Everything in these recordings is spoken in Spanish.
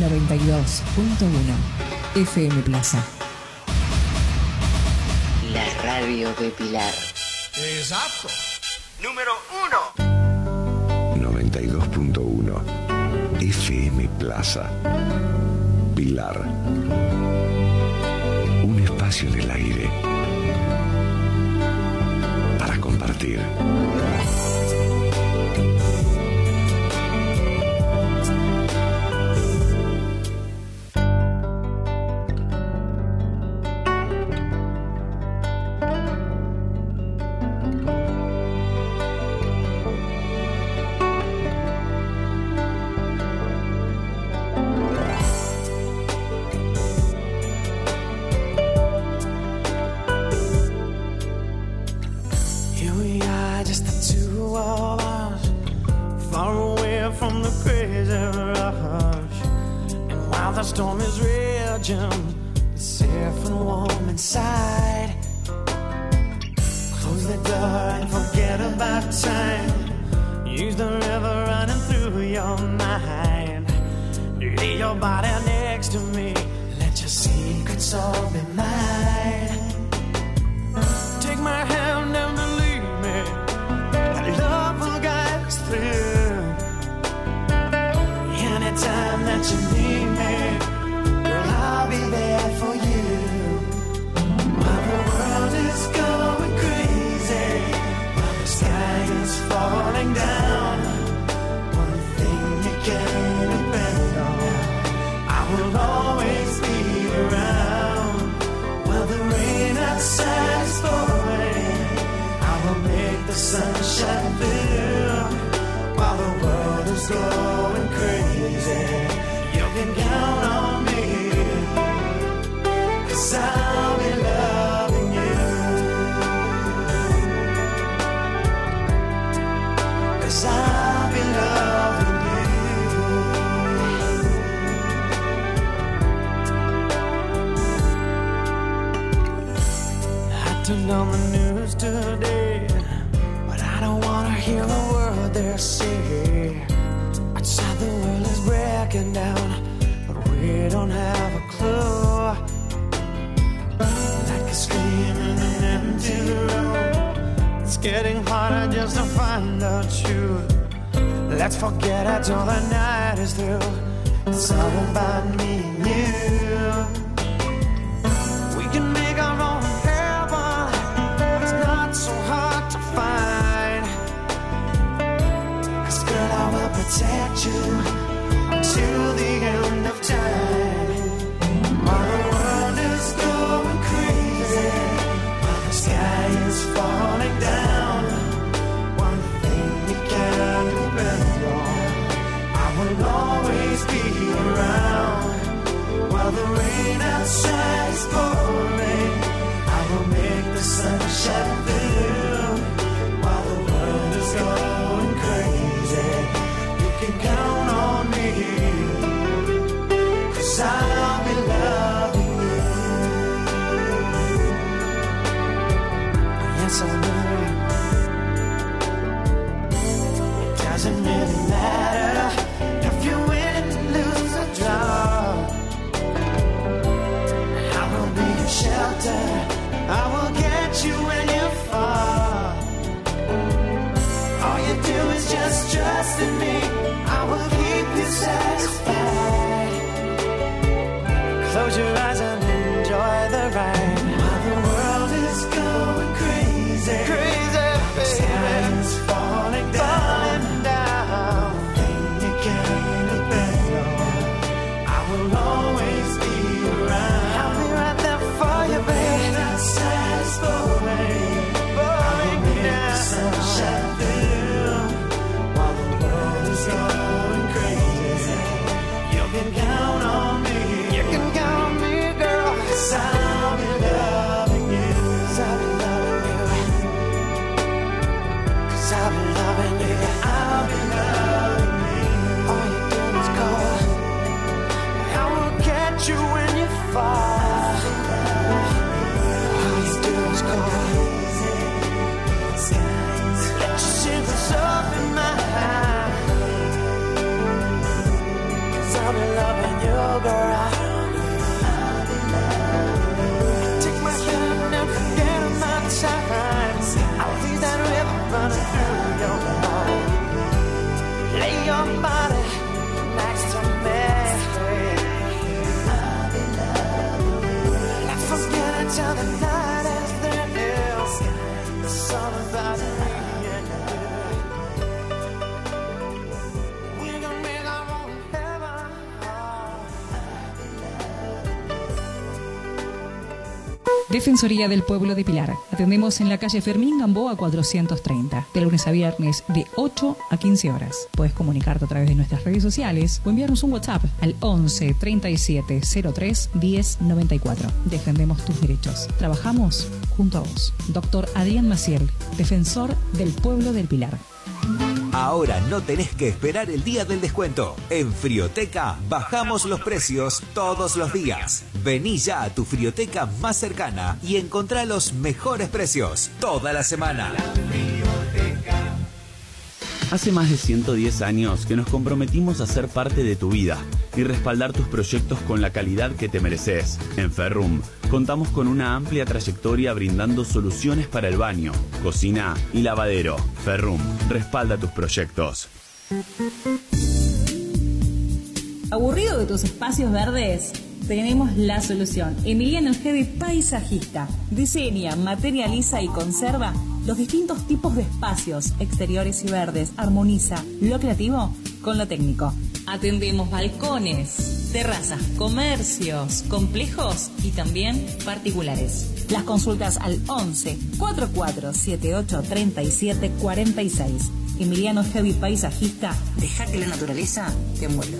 92.1 FM Plaza. La radio de Pilar. Exacto. Número 92.1 FM Plaza. Pilar. Un espacio en el aire para compartir. Defensoría del Pueblo de Pilar. Atendemos en la calle Fermín Gamboa 430, de lunes a viernes de 8 a 15 horas. Puedes comunicarte a través de nuestras redes sociales o enviarnos un WhatsApp al 11 37 03 10 94. Defendemos tus derechos. Trabajamos junto a vos. Doctor Adrián Maciel, Defensor del Pueblo del Pilar. Ahora no tenés que esperar el día del descuento. En Frioteca bajamos los precios todos los días. Vení ya a tu Frioteca más cercana y encontrá los mejores precios toda la semana. Hace más de 110 años que nos comprometimos a ser parte de tu vida y respaldar tus proyectos con la calidad que te mereces. En Ferrum contamos con una amplia trayectoria brindando soluciones para el baño, cocina y lavadero. Ferrum respalda tus proyectos. ¿Aburrido de tus espacios verdes? Tenemos la solución. Emiliano Heavy Paisajista. Diseña, materializa y conserva los distintos tipos de espacios exteriores y verdes. Armoniza lo creativo con lo técnico. Atendemos balcones, terrazas, comercios, complejos y también particulares. Las consultas al 11 44 78 37 46. Emiliano Heavy Paisajista. Deja que la naturaleza te envuelva.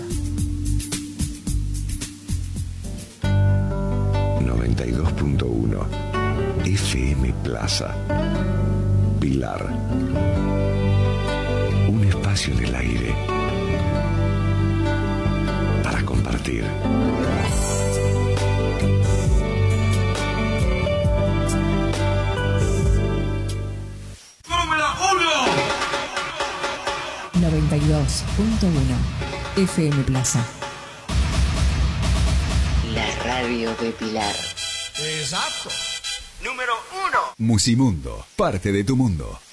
92.1 FM Plaza Pilar. Un espacio en el aire para compartir. ¡Número 1! 92.1 FM Plaza. La radio de Pilar. Exacto. Número 1. Musimundo, parte de tu mundo.